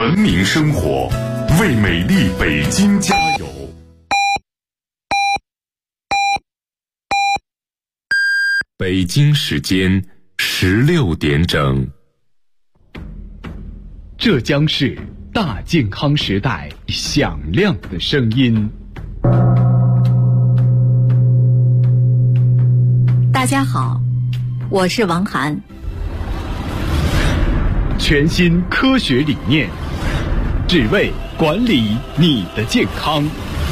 文明生活，为美丽北京加油。北京时间16点整。 这将是大健康时代响亮的声音。 大家好，我是王涵。 全新科学理念，只为管理你的健康，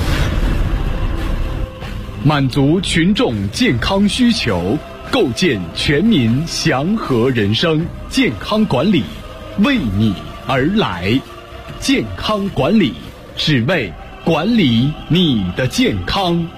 满足群众健康需求，构建全民祥和人生。健康管理为你而来，健康管理只为管理你的健康。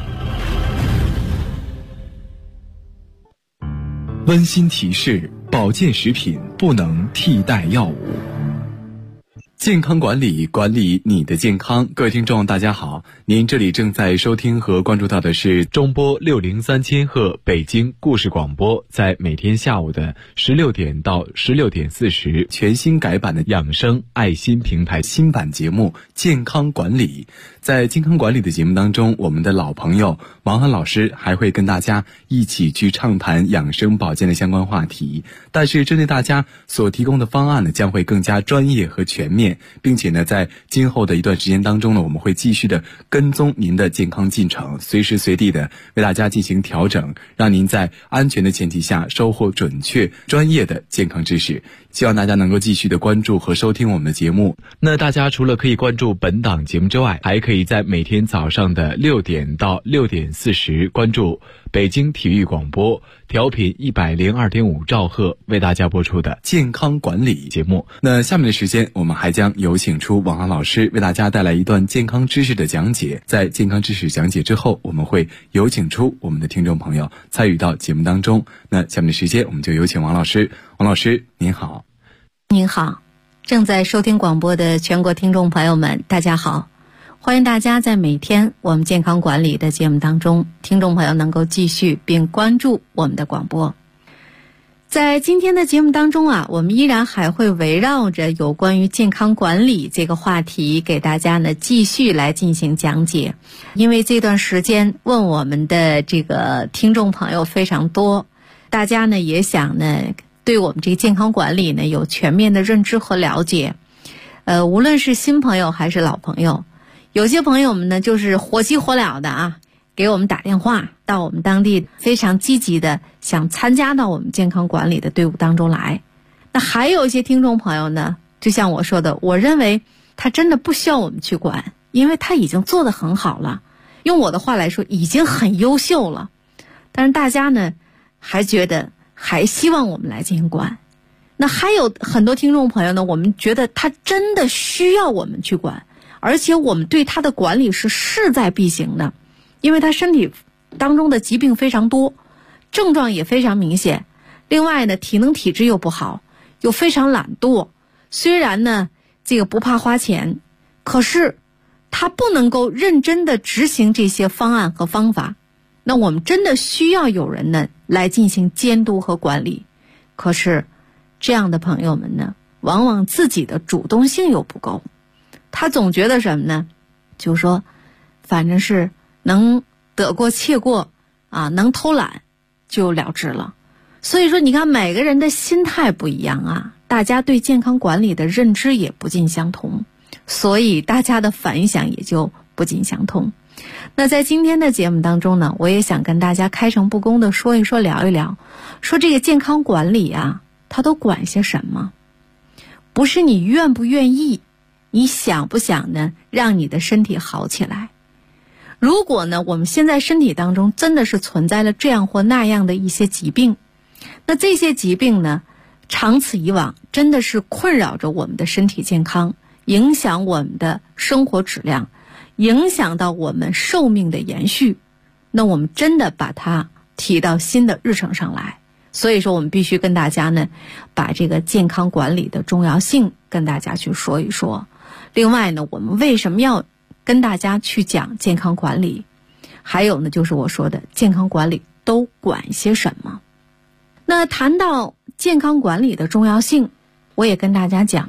温馨提示：保健食品不能替代药物。健康管理，管理你的健康。各位听众大家好，您这里正在收听和关注到的是中波603千赫北京故事广播，在每天下午的16点到16点40全新改版的养生爱心平台新版节目健康管理。在健康管理的节目当中，我们的老朋友王涵老师还会跟大家一起去畅谈养生保健的相关话题，但是针对大家所提供的方案呢，将会更加专业和全面，并且呢，在今后的一段时间当中呢，我们会继续的跟踪您的健康进程，随时随地的为大家进行调整，让您在安全的前提下收获准确专业的健康知识。希望大家能够继续的关注和收听我们的节目。那大家除了可以关注本档节目之外，还可以在每天早上的6点到6点40关注北京体育广播调频102.5兆赫为大家播出的健康管理节目。那下面的时间，我们还将有请出王涵老师为大家带来一段健康知识的讲解。在健康知识讲解之后，我们会有请出我们的听众朋友参与到节目当中。那下面的时间，我们就有请王老师。王老师您好。 您好，正在收听广播的全国听众朋友们大家好，欢迎大家在每天我们健康管理的节目当中，听众朋友能够继续并关注我们的广播。在今天的节目当中啊，我们依然还会围绕着有关于健康管理这个话题给大家呢继续来进行讲解。因为这段时间问我们的这个听众朋友非常多，大家呢也想呢对我们这个健康管理呢有全面的认知和了解。无论是新朋友还是老朋友，有些朋友们呢就是火急火燎的啊，给我们打电话到我们当地，非常积极的想参加到我们健康管理的队伍当中来。那还有一些听众朋友呢，就像我说的，我认为他真的不需要我们去管，因为他已经做得很好了，用我的话来说已经很优秀了，但是大家呢还觉得还希望我们来进行管。那还有很多听众朋友呢，我们觉得他真的需要我们去管，而且我们对他的管理是势在必行的，因为他身体当中的疾病非常多，症状也非常明显，另外呢体能体质又不好，又非常懒惰。虽然呢这个不怕花钱，可是他不能够认真的执行这些方案和方法，那我们真的需要有人呢来进行监督和管理。可是这样的朋友们呢，往往自己的主动性又不够，他总觉得什么呢，就是说反正是能得过且过啊，能偷懒就了之了。所以说你看每个人的心态不一样啊，大家对健康管理的认知也不尽相同，所以大家的反响也就不尽相同。那在今天的节目当中呢，我也想跟大家开诚布公的说一说，聊一聊，说这个健康管理啊，它都管些什么？不是你愿不愿意，你想不想呢让你的身体好起来。如果呢我们现在身体当中真的是存在了这样或那样的一些疾病，那这些疾病呢长此以往真的是困扰着我们的身体健康，影响我们的生活质量，影响到我们寿命的延续，那我们真的把它提到新的日程上来。所以说我们必须跟大家呢把这个健康管理的重要性跟大家去说一说。另外呢，我们为什么要跟大家去讲健康管理，还有呢就是我说的健康管理都管些什么。那谈到健康管理的重要性，我也跟大家讲了，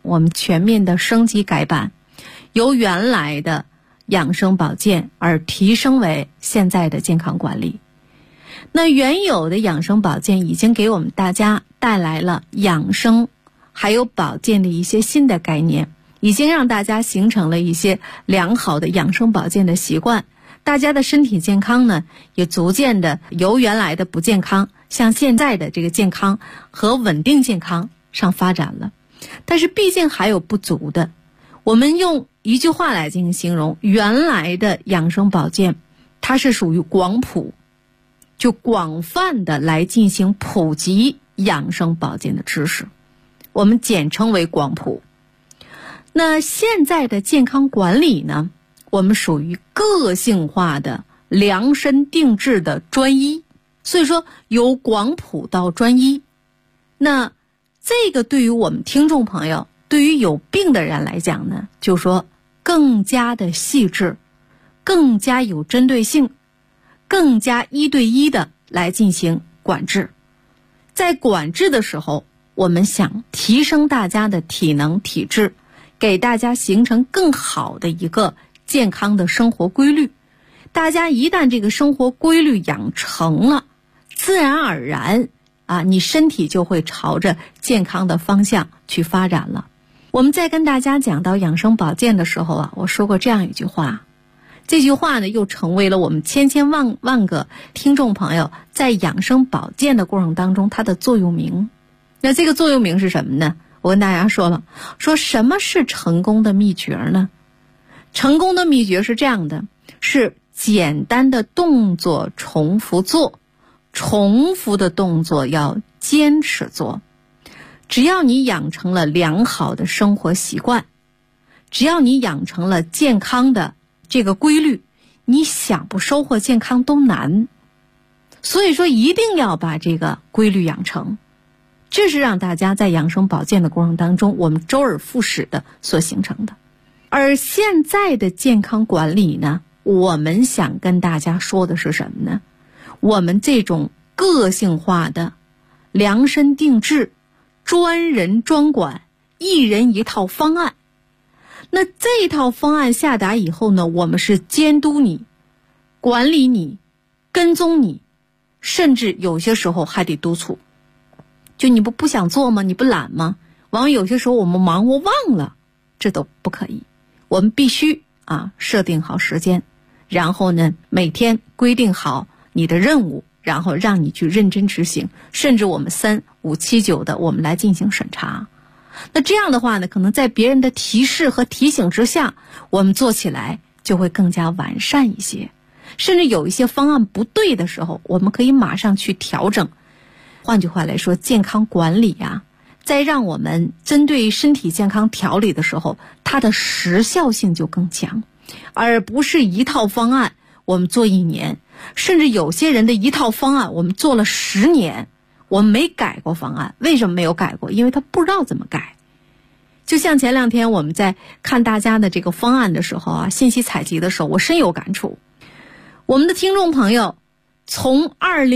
我们全面的升级改版，由原来的养生保健而提升为现在的健康管理。那原有的养生保健已经给我们大家带来了养生还有保健的一些新的概念，已经让大家形成了一些良好的养生保健的习惯，大家的身体健康呢也逐渐的由原来的不健康向现在的这个健康和稳定健康上发展了。但是毕竟还有不足的，我们用一句话来进行形容，原来的养生保健它是属于广普，就广泛的来进行普及养生保健的知识，我们简称为广普。那现在的健康管理呢，我们属于个性化的量身定制的专一，所以说由广普到专一。那这个对于我们听众朋友，对于有病的人来讲呢，就说更加的细致，更加有针对性，更加一对一的来进行管制。在管制的时候，我们想提升大家的体能体质，给大家形成更好的一个健康的生活规律。大家一旦这个生活规律养成了，自然而然你身体就会朝着健康的方向去发展了。我们在跟大家讲到养生保健的时候我说过这样一句话，这句话呢又成为了我们千千万个听众朋友在养生保健的过程当中它的座右铭。那这个座右铭是什么呢？我跟大家说了，说什么是成功的秘诀呢？成功的秘诀是这样的，是简单的动作重复做，重复的动作要坚持做。只要你养成了良好的生活习惯，只要你养成了健康的这个规律，你想不收获健康都难。所以说一定要把这个规律养成，这是让大家在养生保健的过程当中我们周而复始的所形成的。而现在的健康管理呢，我们想跟大家说的是什么呢？我们这种个性化的量身定制专人专管，一人一套方案。那这套方案下达以后呢，我们是监督你，管理你，跟踪你，甚至有些时候还得督促。就你不想做吗？你不懒吗？往往有些时候我们忙我忘了，这都不可以。我们必须设定好时间，然后呢每天规定好你的任务，然后让你去认真执行，甚至我们3、5、7、9的我们来进行审查。那这样的话呢，可能在别人的提示和提醒之下，我们做起来就会更加完善一些。甚至有一些方案不对的时候，我们可以马上去调整。换句话来说，健康管理在让我们针对身体健康调理的时候，它的时效性就更强，而不是一套方案我们做1年，甚至有些人的一套方案我们做了10年，我们没改过方案。为什么没有改过？因为他不知道怎么改。就像前2天我们在看大家的这个方案的时候信息采集的时候，我深有感触。我们的听众朋友从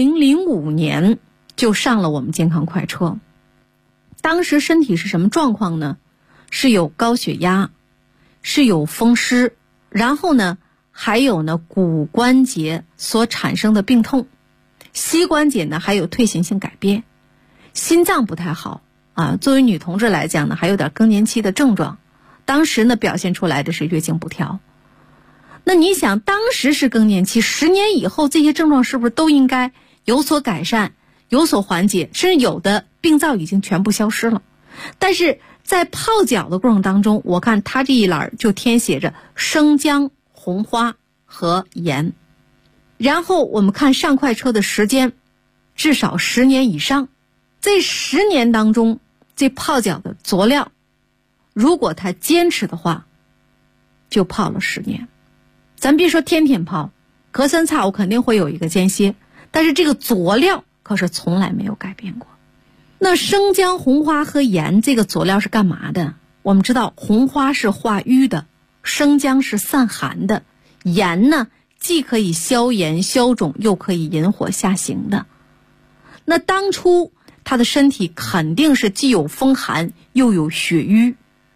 2005年就上了我们健康快车，当时身体是什么状况呢？是有高血压，是有风湿，然后呢还有呢骨关节所产生的病痛，膝关节呢还有退行性改变，心脏不太好作为女同志来讲呢，还有点更年期的症状，当时呢表现出来的是月经不调。那你想当时是更年期，10年以后这些症状是不是都应该有所改善，有所缓解，甚至有的病灶已经全部消失了。但是在泡脚的过程当中，我看他这一栏就填写着生姜、红花和盐。然后我们看上快车的时间至少10年以上，这10年当中这泡脚的佐料，如果他坚持的话就泡了10年。咱别说天天泡，隔3差5肯定会有一个间歇，但是这个佐料可是从来没有改变过。那生姜、红花和盐这个佐料是干嘛的？我们知道红花是化瘀的，生姜是散寒的，盐呢既可以消炎消肿，又可以引火下行的。那当初他的身体肯定是既有风寒又有血瘀，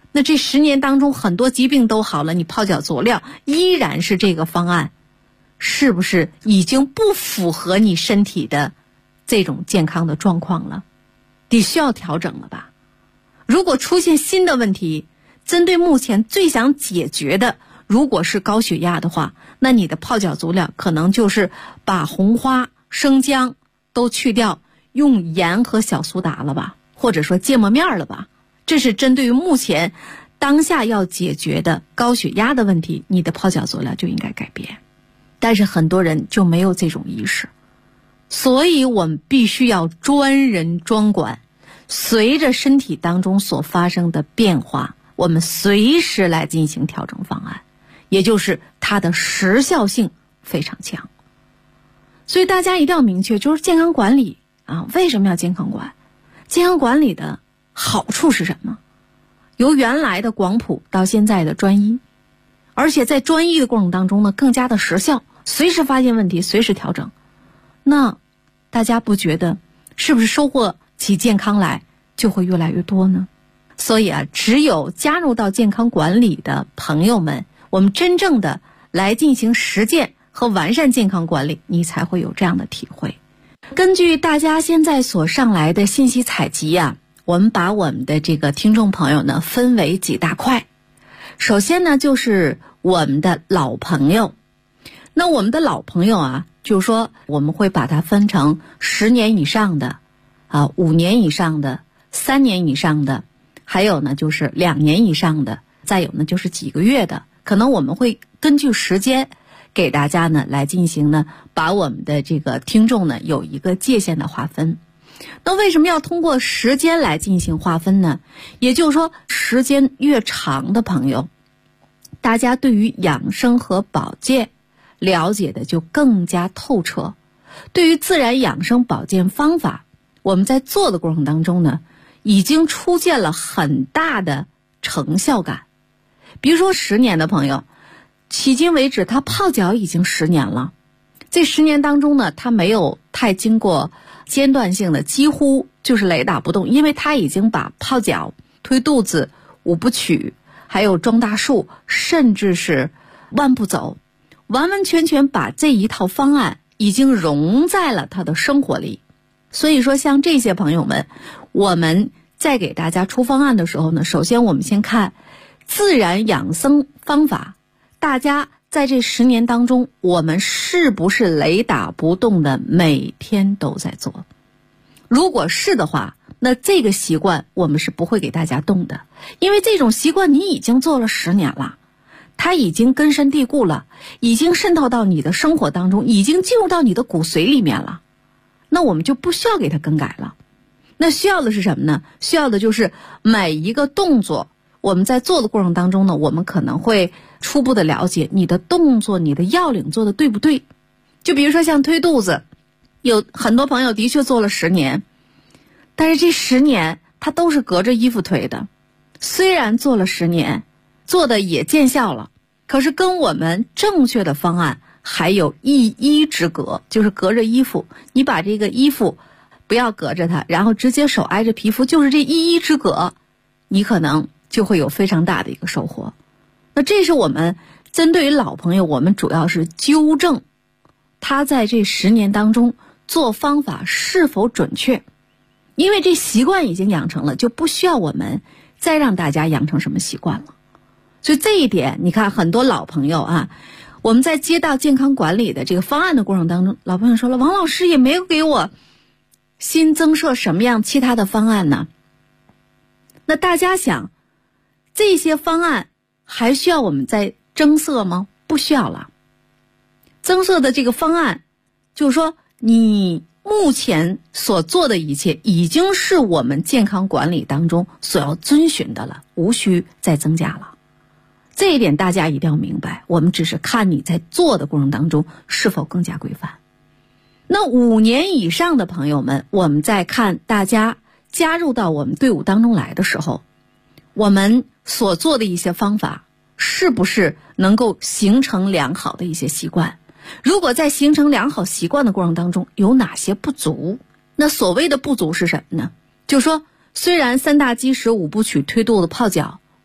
那这10年当中很多疾病都好了，你泡脚佐料依然是这个方案，是不是已经不符合你身体的这种健康的状况了？得需要调整了吧？如果出现新的问题，针对目前最想解决的，如果是高血压的话，那你的泡脚足疗可能就是把红花、生姜都去掉，用盐和小苏打了吧，或者说芥末面了吧。这是针对于目前当下要解决的高血压的问题，你的泡脚足疗就应该改变。但是很多人就没有这种意识，所以我们必须要专人专管，随着身体当中所发生的变化，我们随时来进行调整方案，也就是它的时效性非常强。所以大家一定要明确，就是健康管理啊，为什么要健康管？健康管理的好处是什么？由原来的广谱到现在的专一，而且在专一的过程当中呢，更加的时效，随时发现问题，随时调整。那大家不觉得是不是收获起健康来就会越来越多呢？所以啊，只有加入到健康管理的朋友们，我们真正的来进行实践和完善健康管理，你才会有这样的体会。根据大家现在所上来的信息采集啊，我们把我们的这个听众朋友呢分为几大块。首先呢，就是我们的老朋友。那我们的老朋友啊，就是说我们会把它分成10年以上的5年以上的3年以上的，还有呢就是2年以上的，再有呢就是几个月的。可能我们会根据时间给大家呢来进行呢把我们的这个听众呢有一个界限的划分。那为什么要通过时间来进行划分呢？也就是说，时间越长的朋友，大家对于养生和保健了解的就更加透彻，对于自然养生保健方法，我们在做的过程当中呢，已经出现了很大的成效感。比如说10年的朋友，迄今为止他泡脚已经10年了，这10年当中呢，他没有太经过间断性的，几乎就是雷打不动，因为他已经把泡脚、推肚子、5部曲，还有装大树，甚至是万步走，完完全全把这一套方案已经融在了他的生活里。所以说像这些朋友们，我们在给大家出方案的时候呢，首先我们先看自然养生方法，大家在这10年当中，我们是不是雷打不动的每天都在做？如果是的话，那这个习惯我们是不会给大家动的，因为这种习惯你已经做了10年了，它已经根深蒂固了，已经渗透到你的生活当中，已经进入到你的骨髓里面了，那我们就不需要给它更改了。那需要的是什么呢？需要的就是每一个动作，我们在做的过程当中呢，我们可能会初步的了解你的动作，你的要领做的对不对。就比如说像推肚子，有很多朋友的确做了10年，但是这10年他都是隔着衣服推的，虽然做了10年，做的也见效了，可是跟我们正确的方案还有1衣之隔，就是隔着衣服，你把这个衣服不要隔着它，然后直接手挨着皮肤，就是这1衣之隔，你可能就会有非常大的一个收获。那这是我们针对于老朋友，我们主要是纠正他在这10年当中做方法是否准确，因为这习惯已经养成了，就不需要我们再让大家养成什么习惯了。所以这一点你看很多老朋友啊，我们在接到健康管理的这个方案的过程当中，老朋友说了，王老师也没有给我新增设什么样其他的方案呢？那大家想，这些方案还需要我们再增设吗？不需要了。增设的这个方案就是说，你目前所做的一切已经是我们健康管理当中所要遵循的了，无需再增加了。这一点大家一定要明白，我们只是看你在做的过程当中是否更加规范。那5年以上的朋友们，我们在看大家加入到我们队伍当中来的时候，我们所做的一些方法是不是能够形成良好的一些习惯？如果在形成良好习惯的过程当中有哪些不足？那所谓的不足是什么呢？就是说，虽然3大基石、5部曲、推肚子、泡脚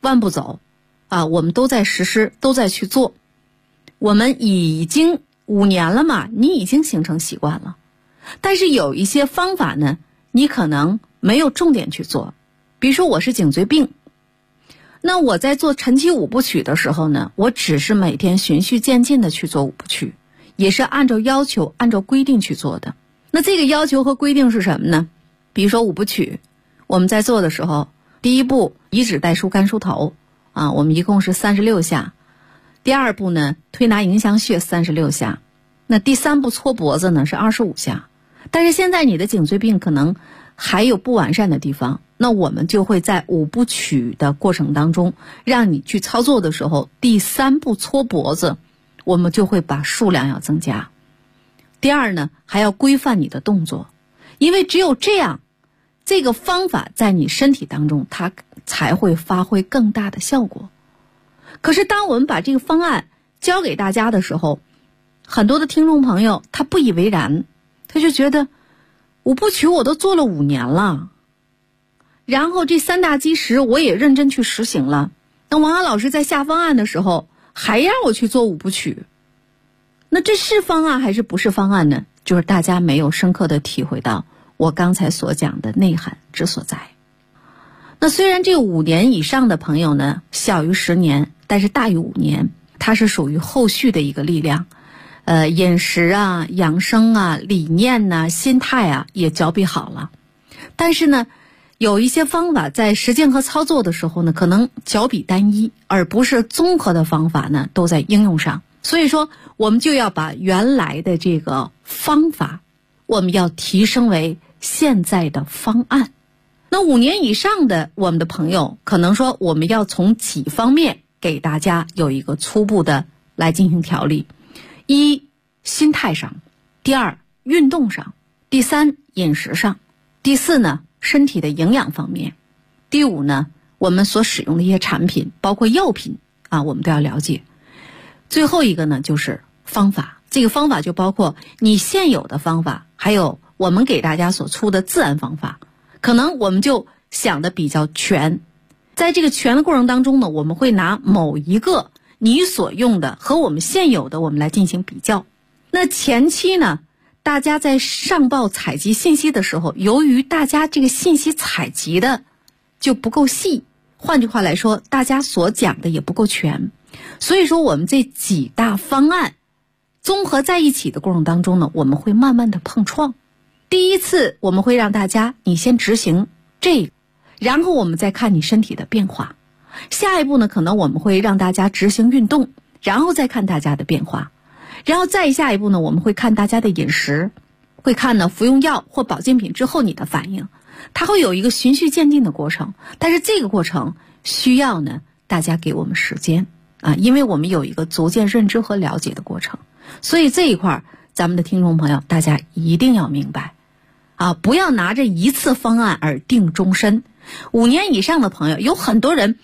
万步走我们都在实施，都在去做。我们已经5年了嘛，你已经形成习惯了。但是有一些方法呢，你可能没有重点去做。比如说我是颈椎病，那我在做晨起5部曲的时候呢，我只是每天循序渐进的去做5部曲，也是按照要求按照规定去做的。那这个要求和规定是什么呢？比如说5部曲我们在做的时候，第一步移指带舒肝舒头我们一共是36下。第二步呢，推拿迎香穴36下。那第3步搓脖子呢是25下。但是现在你的颈椎病可能还有不完善的地方，那我们就会在5部曲的过程当中，让你去操作的时候，第3步搓脖子，我们就会把数量要增加。第二呢，还要规范你的动作，因为只有这样，这个方法在你身体当中它才会发挥更大的效果。可是当我们把这个方案教给大家的时候，很多的听众朋友他不以为然，他就觉得5部曲我都做了5年了，然后这3大基石我也认真去实行了，那王安老师在下方案的时候还让我去做5部曲，那这是方案还是不是方案呢？就是大家没有深刻的体会到我刚才所讲的内涵之所在。那虽然这5年以上的朋友呢小于10年，但是大于5年，它是属于后续的一个力量。饮食养生理念心态也脚比好了。但是呢，有一些方法在实践和操作的时候呢，可能脚比单一，而不是综合的方法呢都在应用上。所以说，我们就要把原来的这个方法，我们要提升为现在的方案。那5年以上的我们的朋友，可能说我们要从几方面给大家有一个初步的来进行调理。1，心态上；第2，运动上；第3，饮食上；第4呢，身体的营养方面；第5呢，我们所使用的一些产品，包括药品我们都要了解。最后一个呢，就是方法。这个方法就包括你现有的方法，还有我们给大家所出的自然方法。可能我们就想的比较全，在这个全的过程当中呢，我们会拿某一个你所用的和我们现有的我们来进行比较。那前期呢，大家在上报采集信息的时候，由于大家这个信息采集的就不够细，换句话来说，大家所讲的也不够全，所以说我们这几大方案综合在一起的过程当中呢，我们会慢慢的碰撞。第一次我们会让大家你先执行这个，然后我们再看你身体的变化。下一步呢，可能我们会让大家执行运动，然后再看大家的变化。然后再下一步呢，我们会看大家的饮食，会看呢服用药或保健品之后你的反应。它会有一个循序渐进的过程，但是这个过程需要呢大家给我们时间因为我们有一个逐渐认知和了解的过程。所以这一块咱们的听众朋友大家一定要明白不要拿着一次方案而定终身。5年以上的朋友，有很多人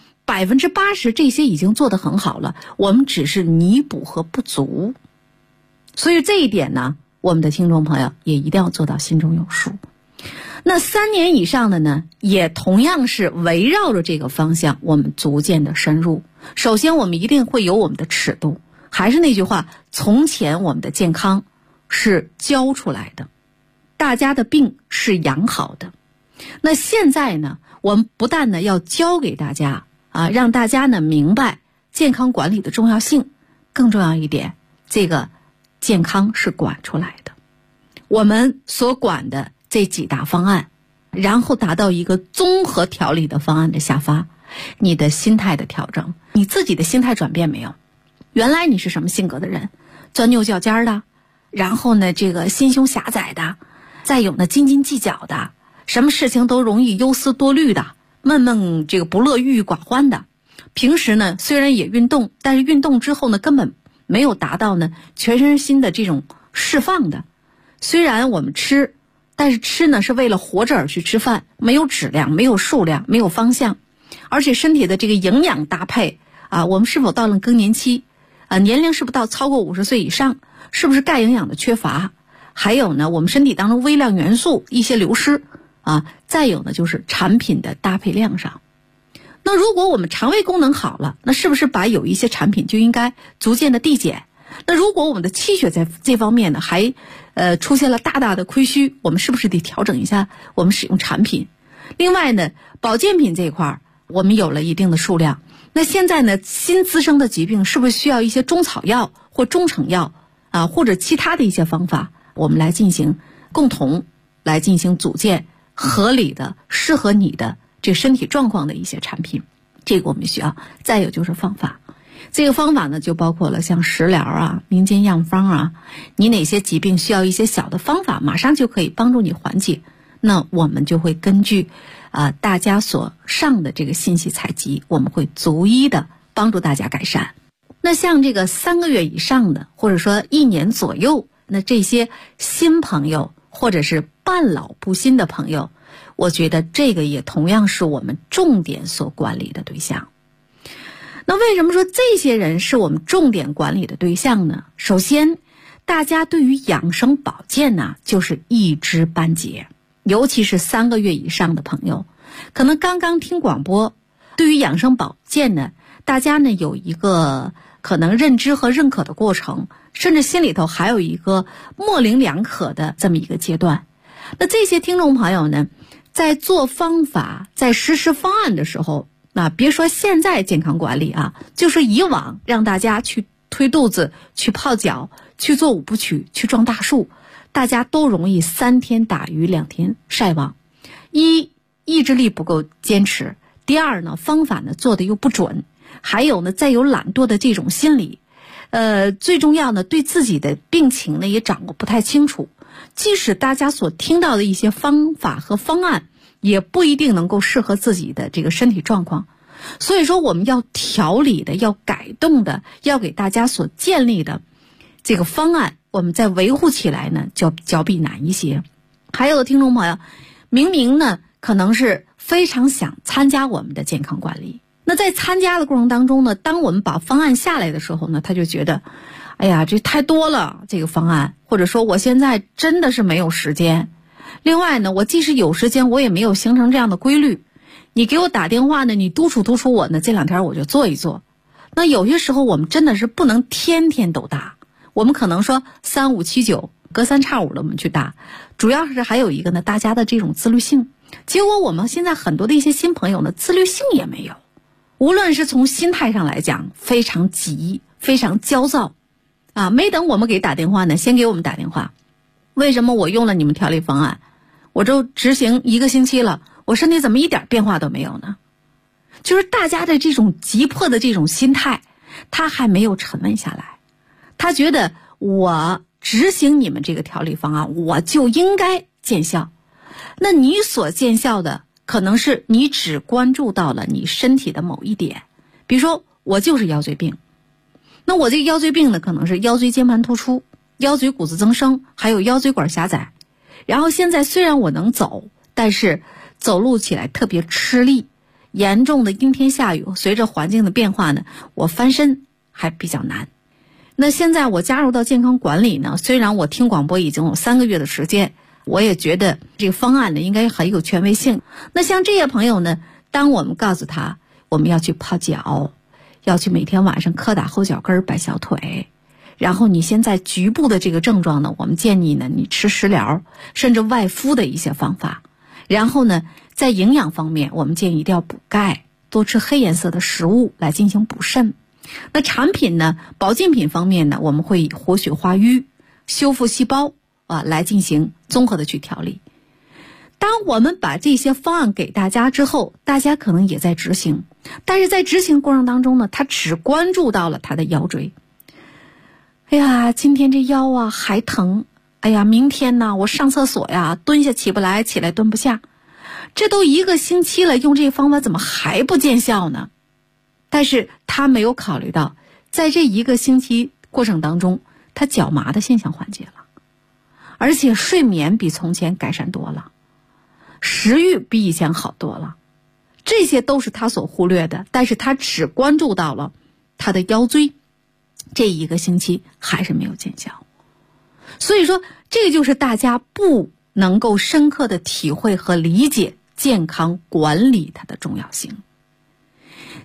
80%这些已经做得很好了，我们只是弥补和不足。所以这一点呢，我们的听众朋友也一定要做到心中有数。那3年以上的呢，也同样是围绕着这个方向，我们逐渐的深入。首先我们一定会有我们的尺度，还是那句话，从前我们的健康是教出来的，大家的病是养好的。那现在呢，我们不但呢要教给大家让大家呢明白健康管理的重要性，更重要一点，这个健康是管出来的。我们所管的这几大方案，然后达到一个综合调理的方案的下发。你的心态的调整，你自己的心态转变没有？原来你是什么性格的人？钻牛角尖的，然后呢这个心胸狭窄的，再有呢斤斤计较的，什么事情都容易忧思多虑的，闷闷这个不乐郁郁寡欢的。平时呢虽然也运动，但是运动之后呢根本没有达到呢全身心的这种释放的。虽然我们吃，但是吃呢是为了活着而去吃饭，没有质量，没有数量，没有方向。而且身体的这个营养搭配我们是否到了更年期年龄是不是到超过50岁以上，是不是钙营养的缺乏，还有呢我们身体当中微量元素一些流失再有呢就是产品的搭配量上。 那如果我们肠胃功能好了，那是不是把有一些产品就应该逐渐的递减？那如果我们的气血在这方面呢还出现了大大的亏虚，我们是不是得调整一下我们使用产品？另外呢，保健品这一块我们有了一定的数量，那现在呢新滋生的疾病是不是需要一些中草药或中成药或者其他的一些方法，我们来进行共同来进行组建合理的适合你的这身体状况的一些产品，这个我们需要。再有就是方法，这个方法呢就包括了像食疗民间药方你哪些疾病需要一些小的方法马上就可以帮助你缓解，那我们就会根据大家所上的这个信息采集，我们会逐一的帮助大家改善。那像这个3个月以上的，或者说1年左右，那这些新朋友或者是半老不新的朋友，我觉得这个也同样是我们重点所管理的对象。那为什么说这些人是我们重点管理的对象呢？首先，大家对于养生保健呢，就是一知半解，尤其是3个月以上的朋友，可能刚刚听广播，对于养生保健呢，大家呢有一个可能认知和认可的过程，甚至心里头还有一个模棱两可的这么一个阶段。那这些听众朋友呢，在做方法，在实施方案的时候，那别说现在健康管理就是以往让大家去推肚子、去泡脚、去做5部曲、去撞大树，大家都容易3天打鱼2天晒网。一，意志力不够坚持；第二呢，方法呢做的又不准；还有呢，再有懒惰的这种心理。最重要呢，对自己的病情呢也掌握不太清楚。即使大家所听到的一些方法和方案，也不一定能够适合自己的这个身体状况。所以说我们要调理的，要改动的，要给大家所建立的这个方案，我们在维护起来呢就较比难一些。还有的听众朋友明明呢可能是非常想参加我们的健康管理，那在参加的过程当中呢，当我们把方案下来的时候呢，他就觉得哎呀这太多了这个方案，或者说我现在真的是没有时间。另外呢，我即使有时间，我也没有形成这样的规律。你给我打电话呢，你督促我呢，这2天我就做一做。那有些时候我们真的是不能天天都打，我们可能说3、5、7、9隔3差5的我们去打。主要是还有一个呢，大家的这种自律性。结果我们现在很多的一些新朋友呢，自律性也没有。无论是从心态上来讲，非常急，非常焦躁没等我们给打电话呢，先给我们打电话。为什么我用了你们调理方案，我就执行1个星期了，我身体怎么一点变化都没有呢？就是大家的这种急迫的这种心态，他还没有沉稳下来。他觉得我执行你们这个调理方案，我就应该见效。那你所见效的，可能是你只关注到了你身体的某一点。比如说我就是腰椎病，那我这个腰椎病呢，可能是腰椎间盘突出、腰椎骨质增生，还有腰椎管狭窄。然后现在虽然我能走，但是走路起来特别吃力，严重的阴天下雨，随着环境的变化呢，我翻身还比较难。那现在我加入到健康管理呢，虽然我听广播已经有3个月的时间，我也觉得这个方案呢应该很有权威性。那像这些朋友呢，当我们告诉他我们要去泡脚，要去每天晚上磕打后脚跟摆小腿，然后你现在局部的这个症状呢，我们建议呢你吃食疗，甚至外敷的一些方法。然后呢，在营养方面，我们建议一定要补钙，多吃黑颜色的食物来进行补肾。那产品呢，保健品方面呢，我们会以活血化瘀、修复细胞来进行综合的去调理。当我们把这些方案给大家之后，大家可能也在执行，但是在执行过程当中呢，他只关注到了他的腰椎。哎呀，今天这腰还疼，哎呀，明天呢我上厕所蹲下起不来，起来蹲不下，这都1个星期了，用这个方法怎么还不见效呢？但是他没有考虑到，在这1个星期过程当中，他脚麻的现象缓解了，而且睡眠比从前改善多了，食欲比以前好多了，这些都是他所忽略的，但是他只关注到了他的腰椎，这1个星期还是没有见效。所以说这就是大家不能够深刻的体会和理解健康管理它的重要性。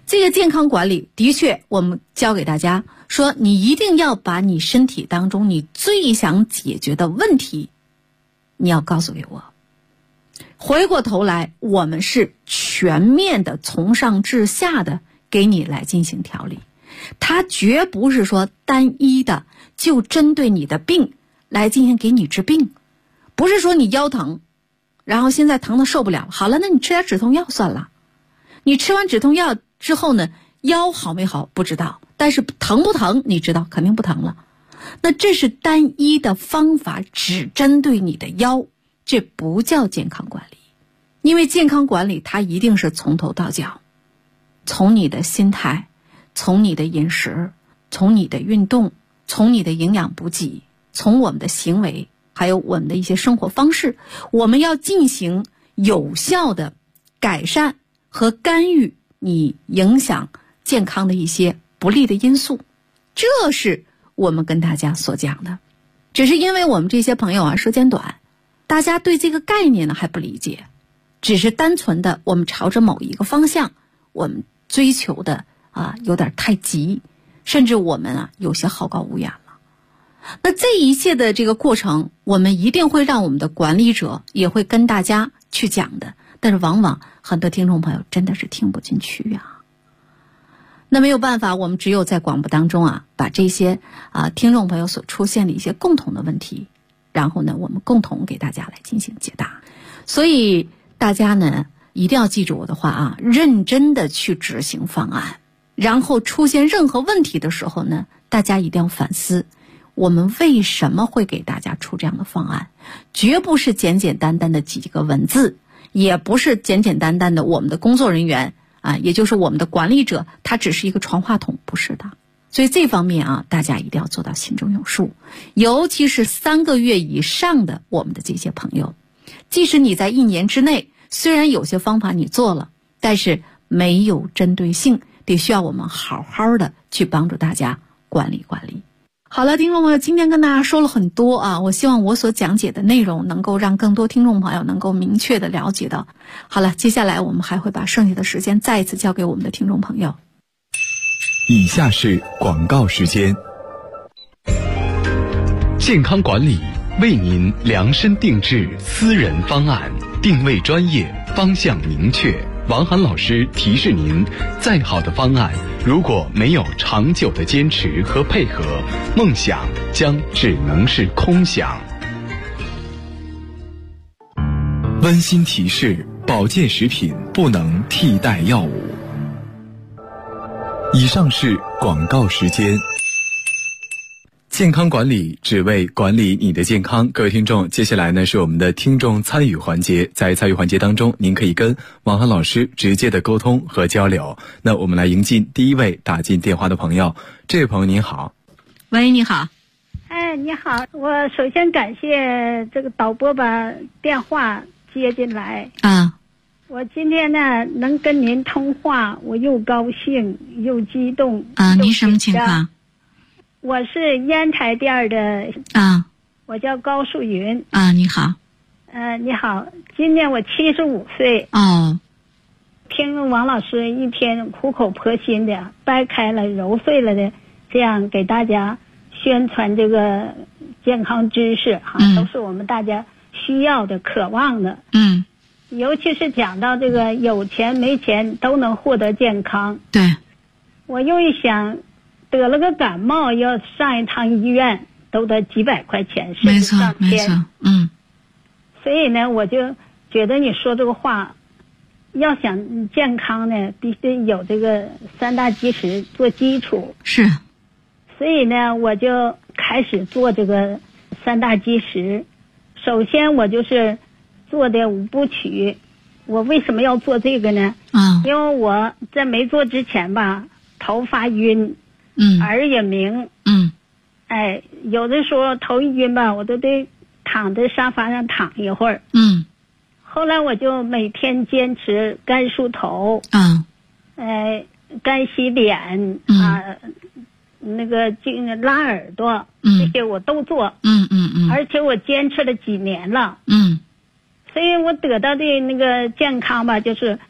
这个健康管理的确我们教给大家说，你一定要把你身体当中你最想解决的问题你要告诉给我。回过头来我们是全面的从上至下的给你来进行调理，它绝不是说单一的就针对你的病来进行给你治病。不是说你腰疼，然后现在疼得受不了，好了，那你吃点止痛药算了。你吃完止痛药之后呢，腰好没好不知道，但是疼不疼你知道，肯定不疼了。那这是单一的方法，只针对你的腰，这不叫健康管理。因为健康管理它一定是从头到脚，从你的心态，从你的饮食，从你的运动，从你的营养补给，从我们的行为，还有我们的一些生活方式，我们要进行有效的改善和干预你影响健康的一些不利的因素，这是我们跟大家所讲的。只是因为我们这些朋友啊时间短，大家对这个概念呢还不理解，只是单纯的我们朝着某一个方向，我们追求的有点太急，甚至我们有些好高骛远了。那这一切的这个过程，我们一定会让我们的管理者也会跟大家去讲的，但是往往很多听众朋友真的是听不进去啊。那没有办法，我们只有在广播当中把这些听众朋友所出现的一些共同的问题，然后呢我们共同给大家来进行解答。所以大家呢一定要记住我的话认真的去执行方案，然后出现任何问题的时候呢，大家一定要反思我们为什么会给大家出这样的方案，绝不是简简单单的几个文字，也不是简简单单的我们的工作人员也就是我们的管理者他只是一个传话筒，不是的。所以这方面大家一定要做到心中有数，尤其是3个月以上的我们的这些朋友，即使你在1年之内，虽然有些方法你做了，但是没有针对性，得需要我们好好的去帮助大家管理管理。好了，听众朋友，今天跟大家说了很多我希望我所讲解的内容能够让更多听众朋友能够明确的了解到。好了，接下来我们还会把剩下的时间再一次交给我们的听众朋友。 以下是广告时间。 健康管理为您量身定制私人方案，定位专业，方向明确。王涵老师提示您，再好的方案如果没有长久的坚持和配合，梦想将只能是空想。 温馨提示：保健食品不能替代药物。以上是广告时间。健康管理只为管理你的健康。各位听众，接下来呢是我们的听众参与环节。在参与环节当中，您可以跟王涵老师直接的沟通和交流。那我们来迎进第一位打进电话的朋友。这位朋友您好。 喂，你好。 你好，我首先感谢这个导播把电话接进来。我今天呢能跟您通话，我又高兴又激动。 您什么情况？ 我是烟台店的我叫高树云。 你好。 你好，今年我75岁。听王老师一天苦口婆心的掰开了揉碎了的这样给大家宣传这个健康知识都是我们大家需要的渴望的。尤其是讲到这个有钱没钱都能获得健康。 对， 我又一想得了个感冒要上一趟医院都得几百块钱，甚至上千。没错。所以呢我就觉得你说这个话要想健康呢必须有这个3大基石做基础。 是。 所以呢我就开始做这个3大基石。首先我就是做的5部曲。我为什么要做这个呢？因为我在没做之前吧，头发晕，耳也鸣，有的时候头一晕吧，我都得躺在沙发上躺一会儿。后来我就每天坚持干梳头，干洗脸，那个拉耳朵，这些我都做。而且我坚持了几年了。所以我得到的那个健康吧，就是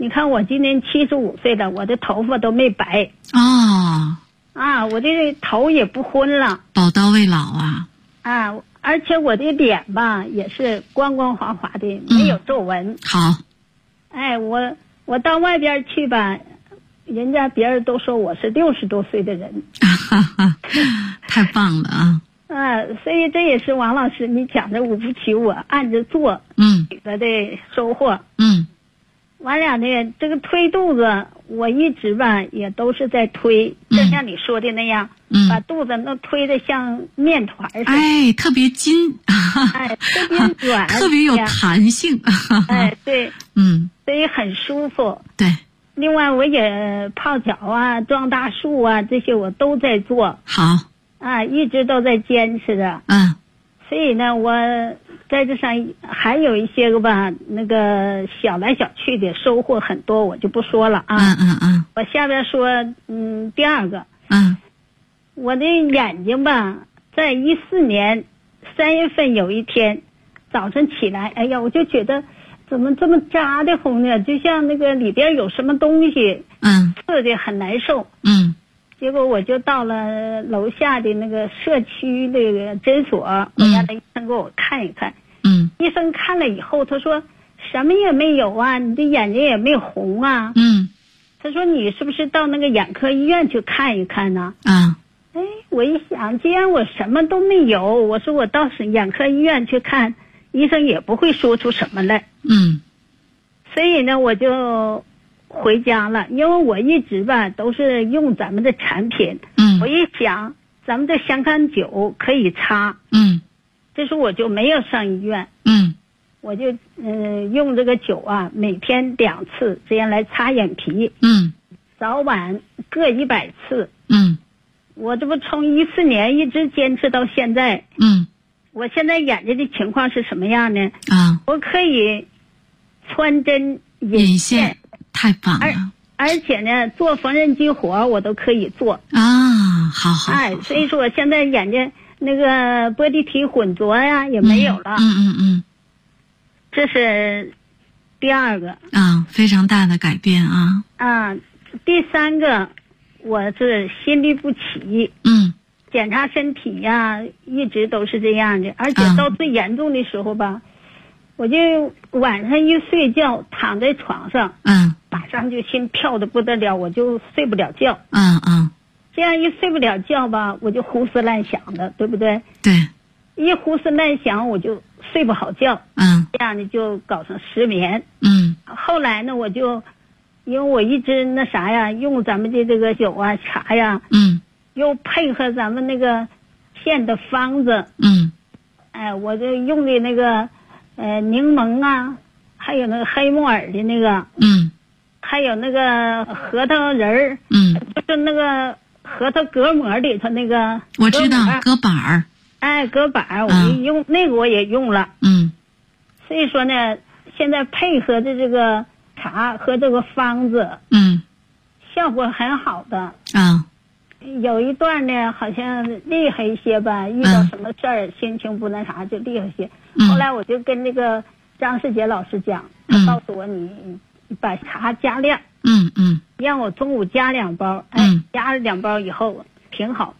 你看我今年75岁了，我的头发都没白。 哦。 啊，我这头也不昏了。 宝刀未老啊。 啊，而且我的脸吧也是光光滑滑的，没有皱纹。 好。 哎，我到外边去吧，人家别人都说我是60多岁的人。 太棒了啊！ 所以这也是王老师你讲的5部曲，我按着做，取得的收获。完了呢，这个推肚子，我一直吧也都是在推，就像你说的那样，把肚子都推得像面团似的。 哎，特别筋， 特别软， 特别有弹性。 对，所以很舒服。 对。 另外，我也泡脚啊、撞大树啊，这些我都在做。 好。 一直都在坚持着。所以呢，我在这上还有一些个吧，那个小来小去的收获很多，我就不说了啊。我下边说，第二个。我的眼睛吧，在14年3月份有一天早晨起来，哎呀，我就觉得怎么这么扎的红呢？就像那个里边有什么东西，刺的很难受。结果我就到了楼下的那个社区那个诊所，我让那医生给我看一看。医生看了以后，他说什么也没有啊，你的眼睛也没红啊。他说你是不是到那个眼科医院去看一看呢？我一想，既然我什么都没有，我说我到眼科医院去看，医生也不会说出什么来。所以呢，我就回家了，因为我一直吧都是用咱们的产品。我一想咱们的香甘酒可以擦。这时我就没有上医院。我就用这个酒啊，每天2次这样来擦眼皮。早晚各100次。我这不从14年一直坚持到现在。我现在眼睛的情况是什么样呢？我可以穿针引线。 太棒了！ 而且呢，做缝纫机活我都可以做。 好。 所以说我现在眼睛那个玻璃体混浊呀也没有了。这是第二个。 非常大的改变啊。 第三个，我是心律不齐。检查身体呀，一直都是这样的，而且到最严重的时候吧，我就晚上一睡觉躺在床上，马上就心跳的不得了，我就睡不了觉。这样一睡不了觉吧，我就胡思乱想的，对不对？ 对。 一胡思乱想，我就睡不好觉。这样呢就搞成失眠。后来呢，我就因为我一直那啥呀，用咱们的这个酒啊、茶呀，又配合咱们那个现的方子。我就用的那个柠檬啊，还有那个黑木耳的那个。还有那个核桃仁儿。就是那个核桃隔膜里头那个。 我知道隔板儿。 隔板儿，我用那个我也用了。所以说呢，现在配合的这个茶和这个方子，效果很好的。有一段呢，好像厉害一些吧，遇到什么事儿，心情不那啥就厉害一些。后来我就跟那个张世杰老师讲，他告诉我你把茶加量。让我中午加2包。加了2包以后挺好。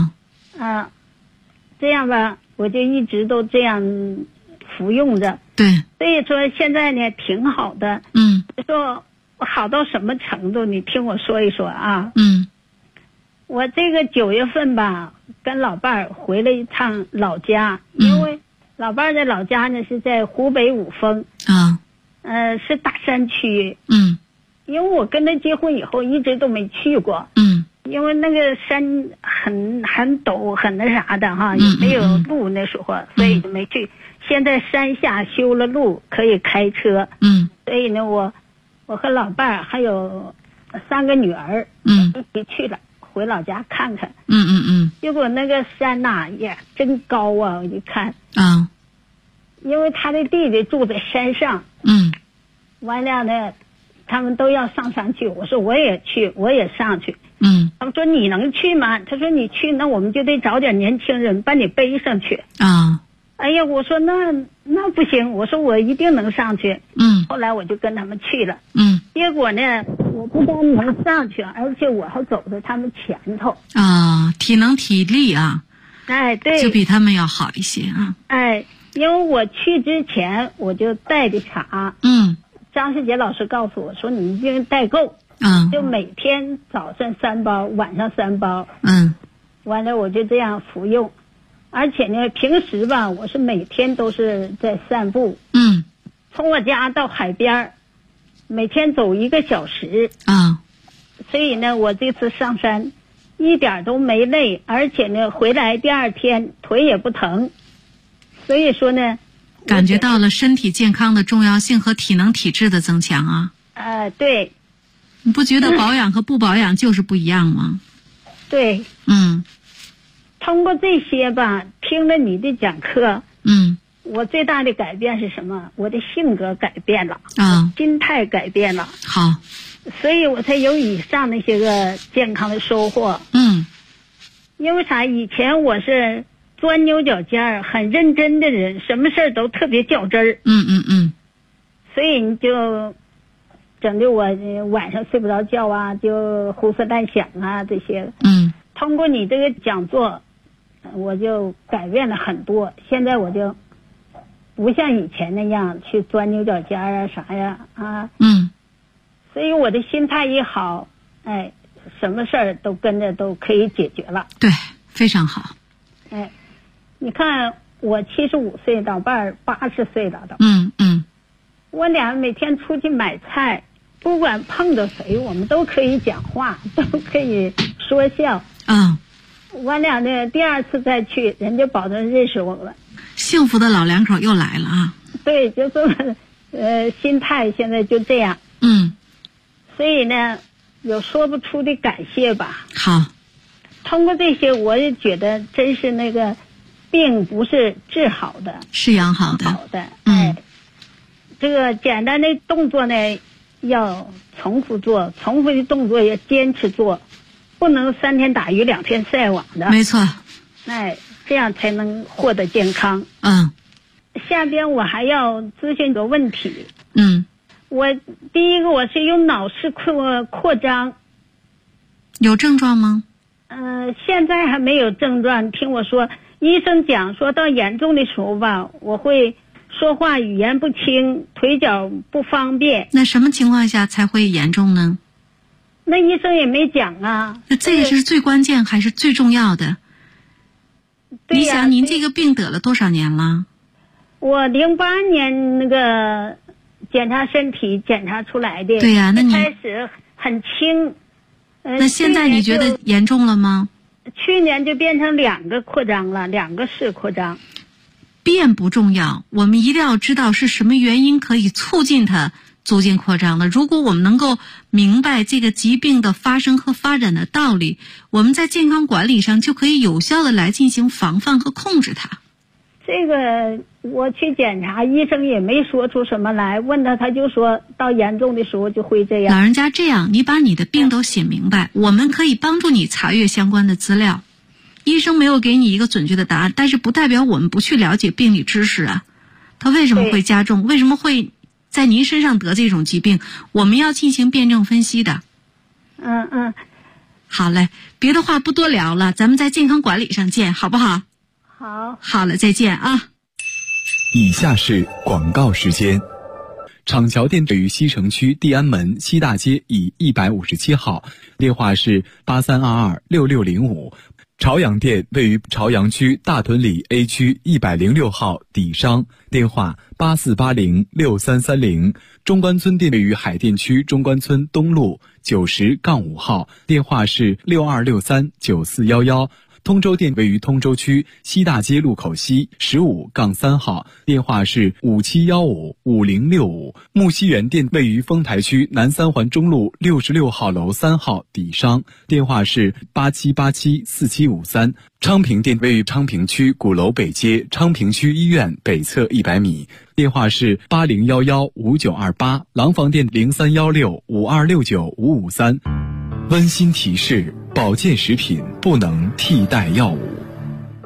这样吧，我就一直都这样服用着。 对。 所以说现在呢挺好的。说好到什么程度，你听我说一说啊。我这个9月份吧，跟老伴儿回了一趟老家。因为老伴儿的老家呢是在湖北五峰。是大山区。因为我跟他结婚以后一直都没去过。因为那个山很陡，很那啥的哈，也没有路那时候，所以就没去。现在山下修了路，可以开车。所以呢，我和老伴儿还有3个女儿，一起去了，回老家看看。结果那个山呐也真高啊！我一看。因为他的弟弟住在山上。完了呢，他们都要上山去，我说我也去，我也上去。他们说你能去吗？他说你去，那我们就得找点年轻人把你背上去。 哎呀，我说那不行，我说我一定能上去。后来我就跟他们去了。结果呢，我不但能上去，而且我还走在他们前头。 体能体力啊， 哎，对， 就比他们要好一些啊。 哎，因为我去之前我就带的茶。张世杰老师告诉我说，你一定带够。就每天早上3包，晚上3包。完了我就这样服用。而且呢，平时吧，我是每天都是在散步。从我家到海边，每天走1个小时。所以呢，我这次上山一点都没累，而且呢，回来第2天腿也不疼。所以说呢， 感觉到了身体健康的重要性和体能体质的增强啊。 对。 你不觉得保养和不保养就是不一样吗？ 对。通过这些吧，听了你的讲课，我最大的改变是什么？我的性格改变了，心态改变了。 好， 所以我才有以上那些个健康的收获。因为啥？以前我是钻牛角尖儿，很认真的人，什么事儿都特别较真儿。所以你就整的我晚上睡不着觉啊，就胡思乱想啊这些。通过你这个讲座，我就改变了很多。现在我就不像以前那样去钻牛角尖啊啥呀啊。所以我的心态一好，哎，什么事儿都跟着都可以解决了。 对，非常好。 哎，你看我75岁，老伴儿80岁了都。我俩每天出去买菜，不管碰到谁，我们都可以讲话，都可以说笑。我俩呢，第2次再去，人家保证认识我了。 幸福的老两口又来了啊！ 对，就这么，心态现在就这样。所以呢，有说不出的感谢吧。 好。 通过这些，我也觉得真是那个病不是治好的， 是养好的。 这个简单的动作呢，要重复做，重复的动作要坚持做。不能3天打鱼2天晒网的。 没错。 这样才能获得健康。下边我还要咨询个问题。我第一个，我是有脑室扩张。 有症状吗？ 现在还没有症状。听我说，医生讲说到严重的时候吧，我会说话语言不清，腿脚不方便。 那什么情况下才会严重呢？ 那医生也没讲啊。 这个是最关键还是最重要的？你想您这个病得了多少年了？ 我08年那个检查身体检查出来的。 对呀，那你开始很轻。 那现在你觉得严重了吗？ 去年就变成2个扩张了，2个室扩张。 变不重要，我们一定要知道是什么原因可以促进它逐渐扩张的。如果我们能够明白这个疾病的发生和发展的道理，我们在健康管理上就可以有效的来进行防范和控制它。 这个我去检查，医生也没说出什么来，问他就说到严重的时候就会这样。 老人家这样，你把你的病都写明白，我们可以帮助你查阅相关的资料。医生没有给你一个准确的答案，但是不代表我们不去了解病理知识啊。它为什么会加重？为什么会在您身上得这种疾病？我们要进行辩证分析的。好嘞，别的话不多聊了，咱们在健康管理上见，好不好？好了，再见啊。 以下是广告时间。厂桥店位于西城区地安门西大街乙157号，电话是83226605。朝阳店位于朝阳区大屯里 A 区106号底商，电话84806330。中关村店位于海淀区中关村东路90-5号，电话是62639411。通州店位于通州区西大街路口西15-3号，电话是57155065。木樨园店位于丰台区南三环中路66号楼3号底商，电话是87874753。昌平店位于昌平区鼓楼北街昌平区医院北侧100米，电话是80115928。廊坊店031652695553。温馨提示：保健食品不能替代药物。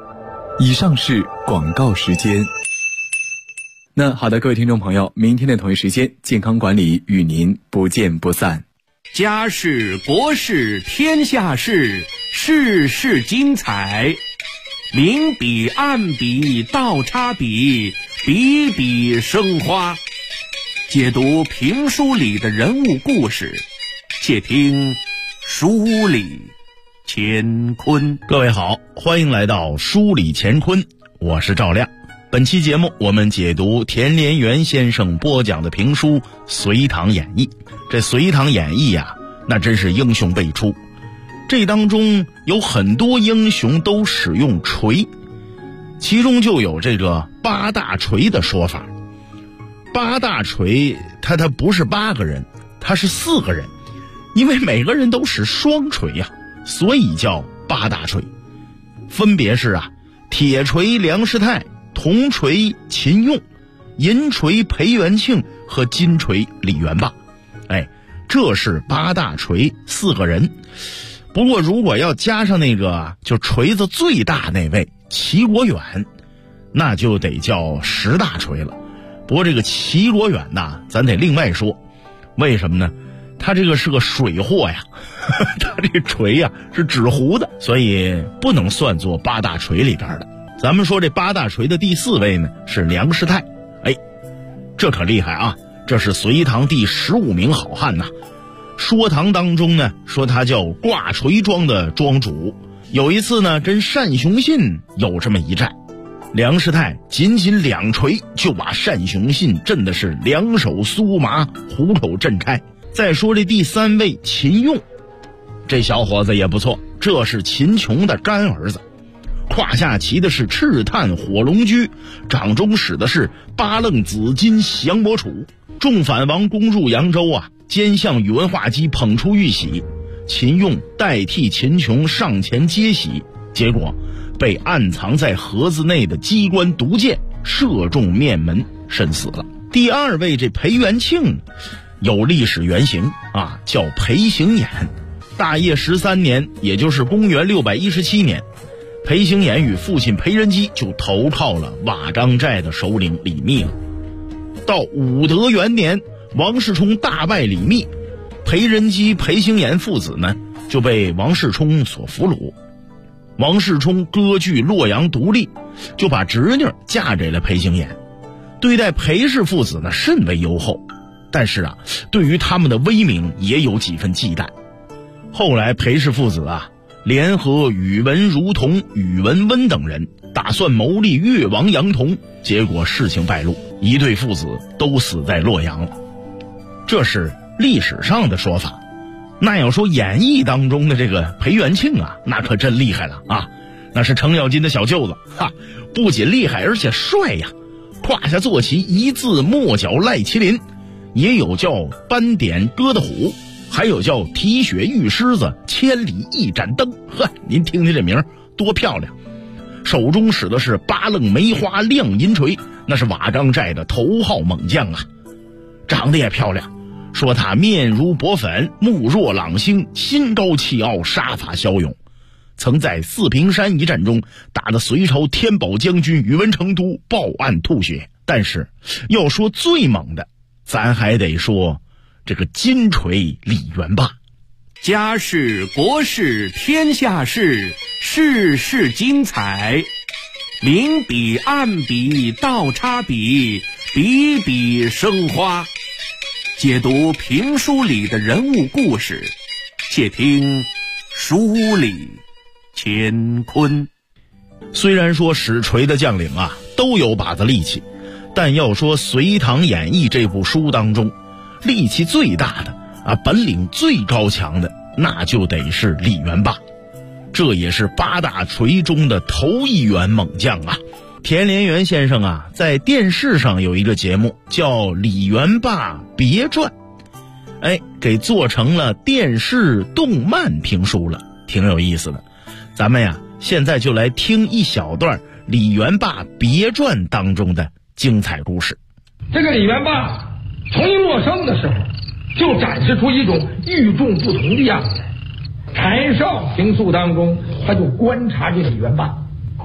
以上是广告时间。那好的，各位听众朋友，明天的同一时间，健康管理与您不见不散。 家事国事天下事，事事精彩。明笔暗笔倒插笔，笔笔生花。解读评书里的人物故事，且听书里乾坤。 各位好，欢迎来到书里乾坤，我是赵亮。本期节目我们解读田连元先生播讲的评书《隋唐演义》。这《隋唐演义》啊，那真是英雄辈出。这当中有很多英雄都使用锤，其中就有这个八大锤的说法。八大锤他不是8个人，他是4个人，因为每个人都使双锤呀，所以叫八大锤。分别是铁锤梁师太，铜锤秦用，银锤裴元庆和金锤李元霸。这是八大锤4个人。不过如果要加上那个就锤子最大那位齐国远，那就得叫10大锤了。不过这个齐国远呐，咱得另外说。为什么呢？他这个是个水货呀，他这锤呀是纸糊的，所以不能算作八大锤里边的。咱们说这八大锤的第4位呢是梁师太。这可厉害啊，这是隋唐第15名好汉呐。说唐当中呢说他叫挂锤庄的庄主。有一次呢跟单雄信有这么一战，梁师太仅2锤就把单雄信震的是两手酥麻，虎口震开。再说这第3位秦用，这小伙子也不错，这是秦琼的干儿子，胯下骑的是赤炭火龙驹，掌中使的是八楞紫金降魔杵。众反王攻入扬州奸相宇文化及捧出玉玺，秦用代替秦琼上前接玺，结果被暗藏在盒子内的机关毒箭射中面门，身死了。第2位这裴元庆有历史原型叫裴行衍。大业13年，也就是公元617年，裴行衍与父亲裴仁基就投靠了瓦岗寨的首领李密了。到武德元年，王世充大败李密，裴仁基、裴行衍父子呢就被王世充所俘虏。王世充割据洛阳独立，就把侄女嫁给了裴行衍，对待裴氏父子呢甚为优厚，但是对于他们的威名也有几分忌惮。后来裴氏父子联合宇文如同、宇文温等人，打算谋立越王杨同，结果事情败露，一对父子都死在洛阳了。这是历史上的说法。那要说演义当中的这个裴元庆那可真厉害了那是程咬金的小舅子不仅厉害而且帅呀。胯下坐骑一字末角赖麒麟，也有叫斑点鸽的虎，还有叫提血玉狮子，千里一盏灯。您听听这名多漂亮。手中使的是八楞梅花亮银锤，那是瓦岗寨的头号猛将长得也漂亮，说他面如薄粉，目若朗星，心高气傲，杀伐骁勇，曾在四平山一战中打得隋朝天宝将军宇文成都报案吐血。但是要说最猛的，咱还得说这个金锤李元霸。 家事国事天下事，事事精彩。明笔暗笔倒插笔，笔笔生花。解读评书里的人物故事，且听书里乾坤。 虽然说使锤的将领都有把子力气，但要说《隋唐演义》这部书当中，力气最大的本领最高强的，那就得是李元霸。这也是八大锤中的头一员猛将田连元先生在电视上有一个节目叫《李元霸别传》，给做成了电视动漫评书了，挺有意思的。咱们现在就来听一小段《李元霸别传》当中的精彩故事。 这个李元霸从一落生的时候就展示出一种与众不同的样子来。谭绍评述当中他就观察这李元霸，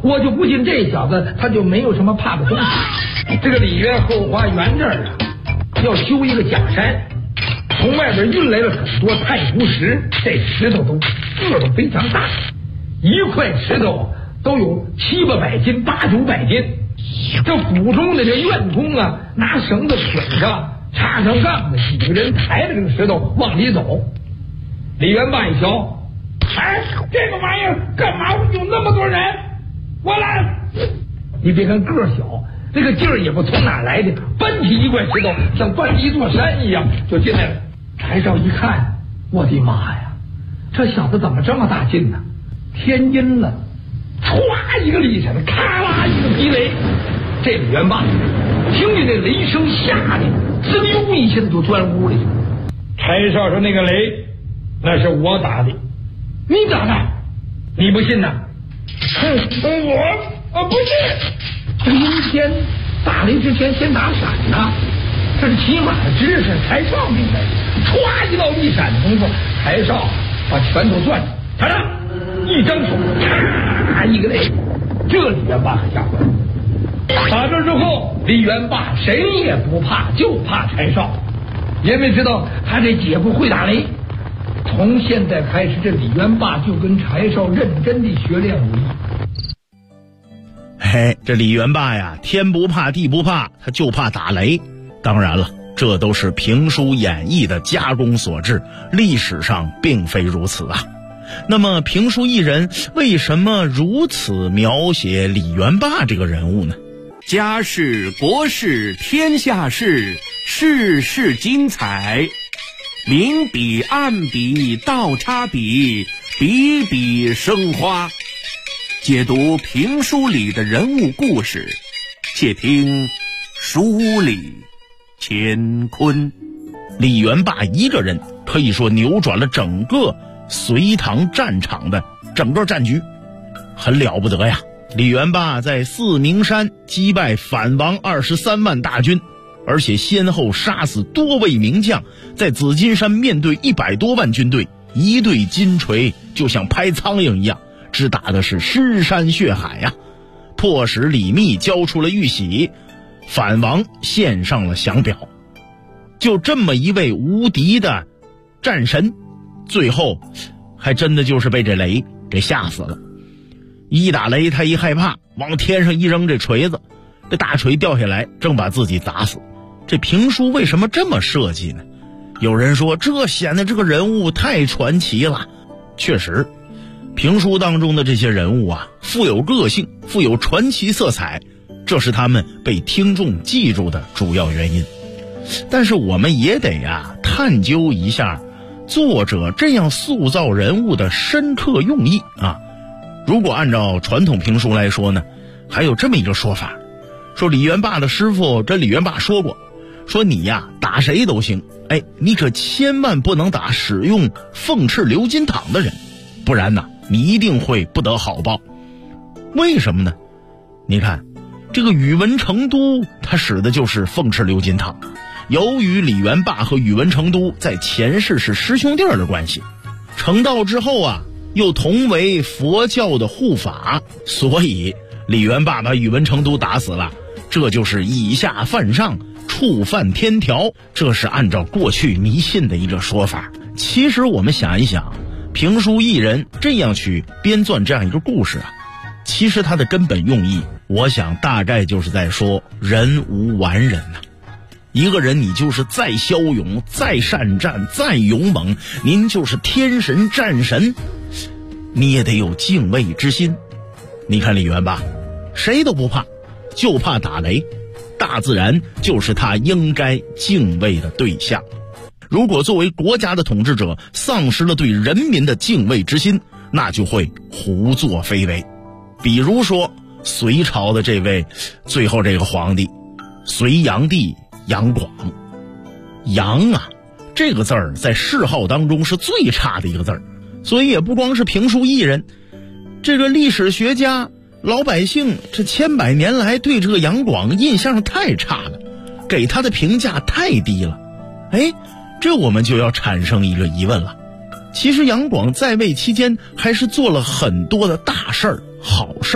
我就不信这小子他就没有什么怕的东西。这个李渊后花园这儿啊，要修一个假山，从外边运来了很多太湖石，这石头都个都非常大，一块石头都有700-800斤、800-900斤。这府中的这院工啊，拿绳子捆上，插上杠子，几个人抬着这个石头往里走。李元霸一瞧，哎，这个玩意儿干嘛有那么多人？我来！你别看个小，这个劲儿也不从哪来的，搬起一块石头像搬起一座山一样就进来了。柴少一看，我的妈呀，这小子怎么这么大劲呢？天阴了，歘一个力闪，咔啦一个劈雷。这李元霸听见这雷声，吓得滋溜一下子就钻屋里去了。柴少说：“那个雷，那是我打的，你打的？你不信呐？我不信。这阴天打雷之前先打闪呐，这是起码的知识。柴少明白，歘一道一闪的功夫，柴少把拳头攥住，他一张手，咔一个雷，这李元霸可吓坏了。打这之后，李元霸谁也不怕，就怕柴少，因为知道他这姐夫会打雷。从现在开始，这李元霸就跟柴少认真的学练武艺。 嘿，这李元霸呀，天不怕地不怕，他就怕打雷。当然了，这都是评书演绎的加工所致，历史上并非如此啊。那么评书艺人为什么如此描写李元霸这个人物呢？ 家事国事天下事，事事精彩，明笔暗笔倒插笔，笔笔生花。解读评书里的人物故事，且听书里乾坤。 李元霸一个人可以说扭转了整个隋唐战场的整个战局，很了不得呀。李元霸在四明山击败反王23万大军，而且先后杀死多位名将，在紫金山面对100多万军队，一对金锤就像拍苍蝇一样，只打的是尸山血海呀，迫使李密交出了玉玺，反王献上了降表。就这么一位无敌的战神，最后还真的就是被这雷给吓死了。一打雷他一害怕，往天上一扔这锤子，这大锤掉下来正把自己砸死。这评书为什么这么设计呢？有人说这显得这个人物太传奇了。确实，评书当中的这些人物啊，富有个性，富有传奇色彩，这是他们被听众记住的主要原因。但是我们也得探究一下作者这样塑造人物的深刻用意啊。如果按照传统评书来说呢，还有这么一个说法，说李元霸的师傅这李元霸说过，说你打谁都行，你可千万不能打使用凤翅鎏金镗的人，不然你一定会不得好报。为什么呢？你看这个宇文成都他使的就是凤翅鎏金镗，由于李元霸和宇文成都在前世是师兄弟的关系，成道之后又同为佛教的护法，所以李元霸把宇文成都打死了，这就是以下犯上，触犯天条，这是按照过去迷信的一个说法。其实我们想一想，评书艺人这样去编撰这样一个故事其实它的根本用意，我想大概就是在说人无完人一个人你就是再骁勇，再善战，再勇猛，您就是天神战神，你也得有敬畏之心。你看李元霸谁都不怕，就怕打雷，大自然就是他应该敬畏的对象。如果作为国家的统治者丧失了对人民的敬畏之心，那就会胡作非为。比如说隋朝的这位最后这个皇帝隋炀帝杨广，杨这个字儿在谥号当中是最差的一个字儿，所以也不光是评书艺人，这个历史学家老百姓这千百年来对这个杨广印象太差了，给他的评价太低了。这我们就要产生一个疑问了，其实杨广在位期间还是做了很多的大事儿好事儿，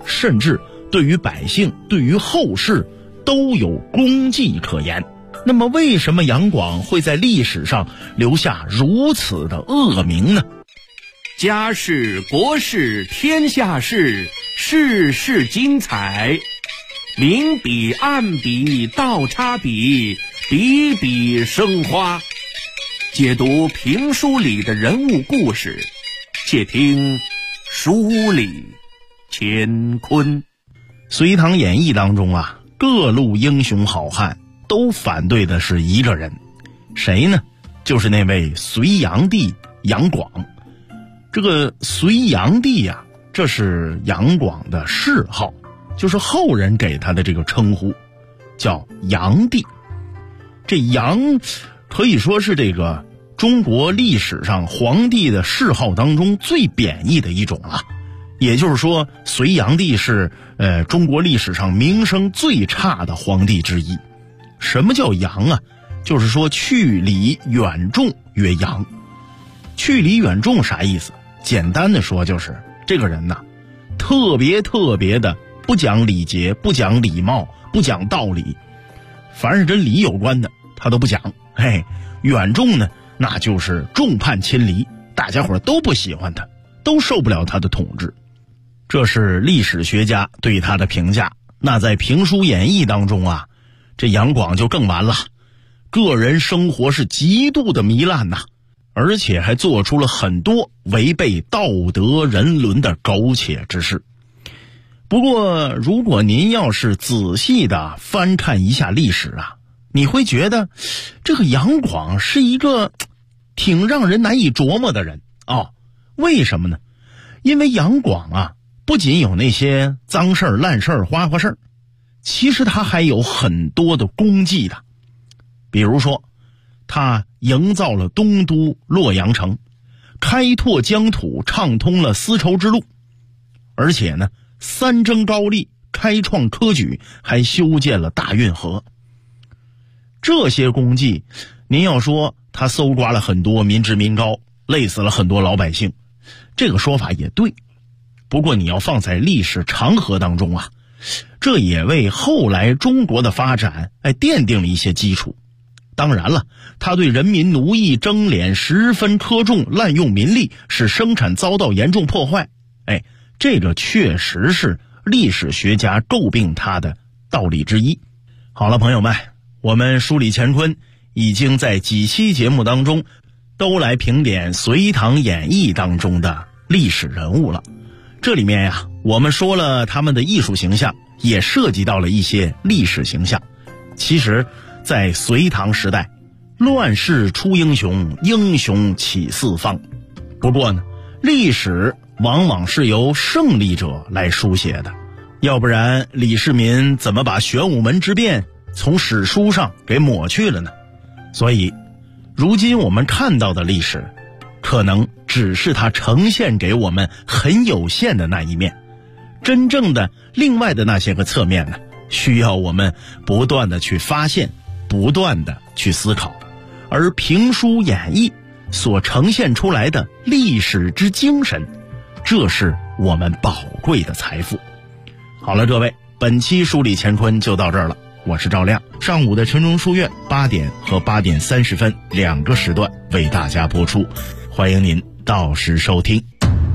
甚至对于百姓、对于后世都有功绩可言。那么为什么杨广会在历史上留下如此的恶名呢？ 家事国事天下事，事事精彩，明笔暗笔倒插笔，笔笔生花。解读评书里的人物故事，且听书里乾坤。 隋唐演义当中啊，各路英雄好汉都反对的是一个人，谁呢？就是那位隋炀帝杨广。这个隋炀帝啊，这是杨广的谥号，就是后人给他的这个称呼，叫炀帝。这炀可以说是这个中国历史上皇帝的谥号当中最贬义的一种了。也就是说，隋炀帝是中国历史上名声最差的皇帝之一。什么叫炀啊？就是说去礼远重曰炀。去礼远重啥意思？简单的说就是这个人呐，特别的不讲礼节，不讲礼貌，不讲道理，凡是跟礼有关的他都不讲。远重呢，那就是众叛亲离，大家伙都不喜欢他，都受不了他的统治。这是历史学家对他的评价。那在评书演义当中啊，这杨广就更完了，个人生活是极度的糜烂呐，而且还做出了很多违背道德人伦的苟且之事。不过如果您要是仔细的翻看一下历史啊，你会觉得这个杨广是一个挺让人难以琢磨的人为什么呢？因为杨广啊，不仅有那些脏事儿、烂事儿、花事儿，其实他还有很多的功绩的。比如说他营造了东都洛阳城，开拓疆土，畅通了丝绸之路，而且呢，三征高丽，开创科举，还修建了大运河。这些功绩，您要说他搜刮了很多民脂民膏，累死了很多老百姓，这个说法也对。不过你要放在历史长河当中啊，这也为后来中国的发展奠定了一些基础。当然了，他对人民奴役征敛十分苛重，滥用民力，使生产遭到严重破坏，这个确实是历史学家诟病他的道理之一。好了，朋友们，我们梳理乾坤已经在几期节目当中都来评点隋唐演义当中的历史人物了。这里面呀，我们说了他们的艺术形象，也涉及到了一些历史形象。其实在隋唐时代，乱世出英雄，英雄起四方。不过呢，历史往往是由胜利者来书写的，要不然李世民怎么把玄武门之变从史书上给抹去了呢？所以如今我们看到的历史，可能只是它呈现给我们很有限的那一面，真正的另外的那些个侧面呢，需要我们不断的去发现，不断的去思考。而评书演义所呈现出来的历史之精神，这是我们宝贵的财富。好了，各位，本期梳理乾坤就到这儿了。我是赵亮，上午的晨钟书院8点和8点30分2个时段为大家播出，欢迎您到时收听。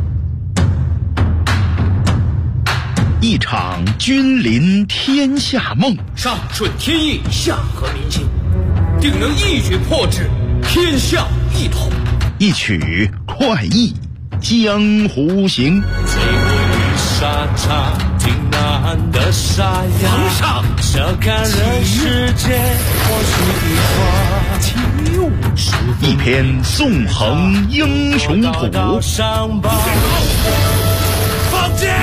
一场君临天下梦， 上顺天意，下合民心，定能一举破之，天下一统。 一曲快意江湖行。 最后一沙场，挺难的沙哑。 皇上， 笑看人世间，或许一花一篇纵横英雄谱。 放箭！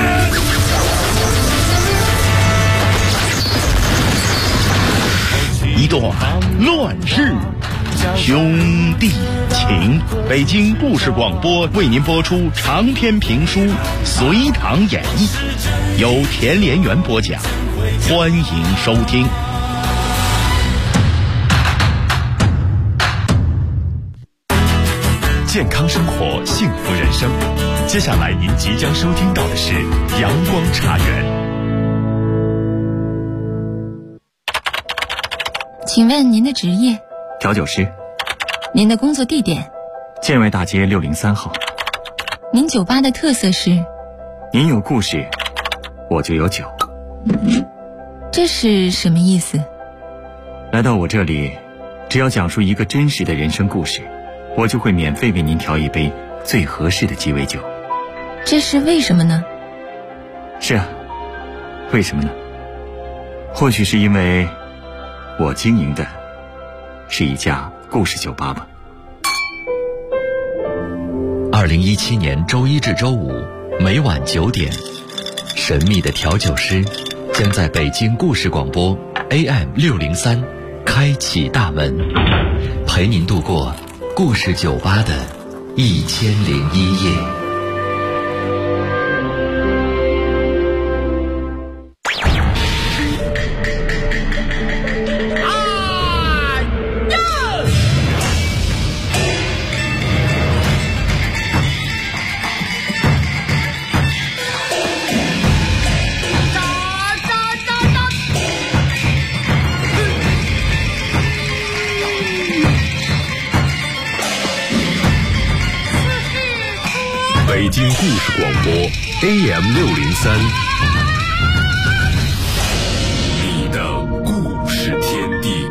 一段乱世兄弟情。北京故事广播为您播出长篇评书《隋唐演义》，由田连元播讲，欢迎收听。 健康生活，幸福人生。接下来您即将收听到的是阳光茶园。 请问您的职业？ 调酒师。 您的工作地点？ 建卫大街603号。 您酒吧的特色是？ 您有故事，我就有酒。 这是什么意思？ 来到我这里，只要讲述一个真实的人生故事，我就会免费为您调一杯最合适的鸡尾酒。 这是为什么呢？ 是啊，为什么呢？或许是因为我经营的是一家故事酒吧吧。 2017年周一至周五每晚9点，神秘的调酒师将在北京故事广播 AM603开启大门，陪您度过故事酒吧的1001夜。 北京故事广播 AM603，你的故事天地。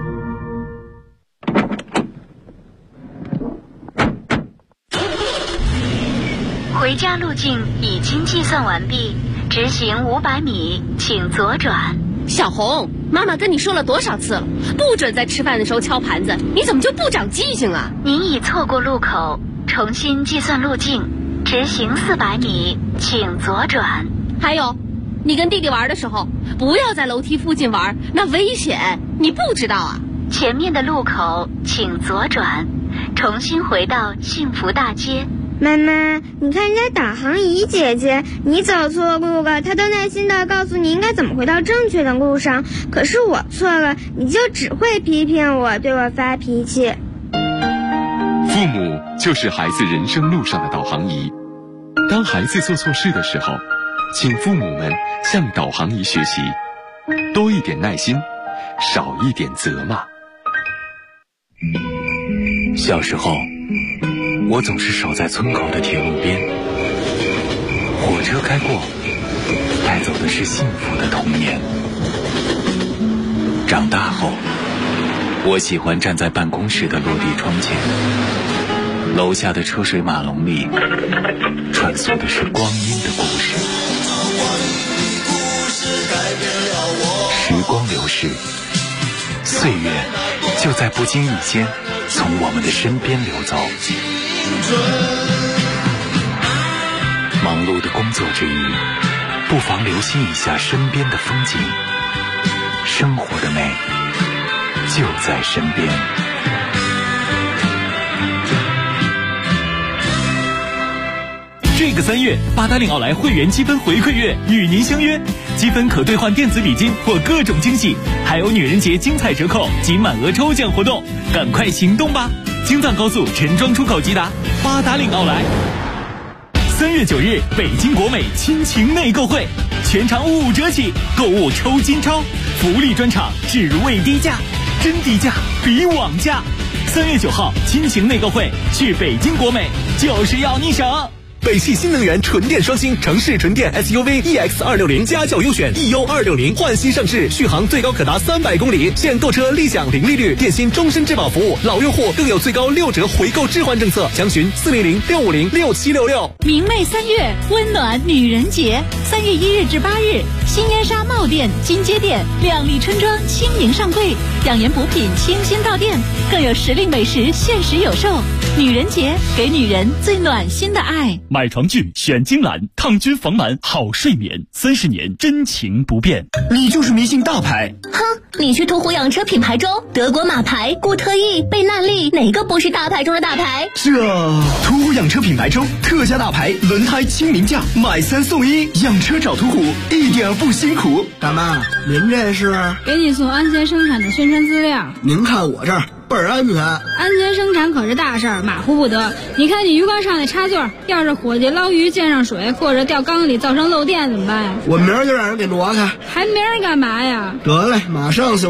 回家路径已经计算完毕，直行500米，请左转。 小红，妈妈跟你说了多少次了，不准在吃饭的时候敲盘子，你怎么就不长记性啊？ 您已错过路口，重新计算路径。直行400米，请左转。 还有，你跟弟弟玩的时候，不要在楼梯附近玩，那危险，你不知道啊？ 前面的路口，请左转，重新回到幸福大街。 妈妈，你看人家导航仪姐姐，你走错路了，她都耐心地告诉你应该怎么回到正确的路上。可是我错了，你就只会批评我，对我发脾气。 父母就是孩子人生路上的导航仪。当孩子做错事的时候，请父母们向导航仪学习，多一点耐心，少一点责骂。 小时候，我总是守在村口的铁路边，火车开过，带走的是幸福的童年。长大后，我喜欢站在办公室的落地窗前，楼下的车水马龙里穿梭的是光阴的故事。时光流逝，岁月就在不经意间从我们的身边流走。忙碌的工作之余，不妨留心一下身边的风景，生活的美就在身边。 这个3月，八达岭奥莱会员积分回馈月与您相约，积分可兑换电子礼金或各种惊喜，还有女人节精彩折扣及满额抽奖活动，赶快行动吧！京藏高速陈庄出口即达，八达岭奥莱。3月9日，北京国美亲情内购会，全场5折起，购物抽金钞，福利专场，只为低价，真低价比网价。3月9号，亲情内购会，去北京国美就是要你省。 北汽新能源纯电双星城市纯电 SUV EX260家轿优选 EU260换新上市，续航最高可达300公里，现购车立享零利率，电信终身质保服务，老用户更有最高6折回购置换政策，详询400-650-6766。 明媚3月，温暖女人节，3月1日至8日，新烟纱帽店、金街店、靓丽春装轻盈上柜，养颜补品清新到店，更有时令美食限时有售。女人节，给女人最暖心的爱。 买床具选金兰，抗菌防螨好睡眠，30年真情不变。 你就是迷信大牌。 哼，你去途虎养车品牌中，德国马牌、固特异、贝纳利，哪个不是大牌中的大牌？ 这途虎养车品牌中特价大牌，轮胎亲民价，买3送1，养车找途虎一点不辛苦。 大妈，您这是？ 给你送安全生产的宣传资料。 您看我这儿。 倍儿安全。 安全生产可是大事儿，马虎不得。你看你鱼缸上那插座，要是伙计捞鱼溅上水，或者掉缸里造成漏电怎么办呀？ 我明儿就让人给挪开。 还明儿干嘛呀？ 得嘞，马上修。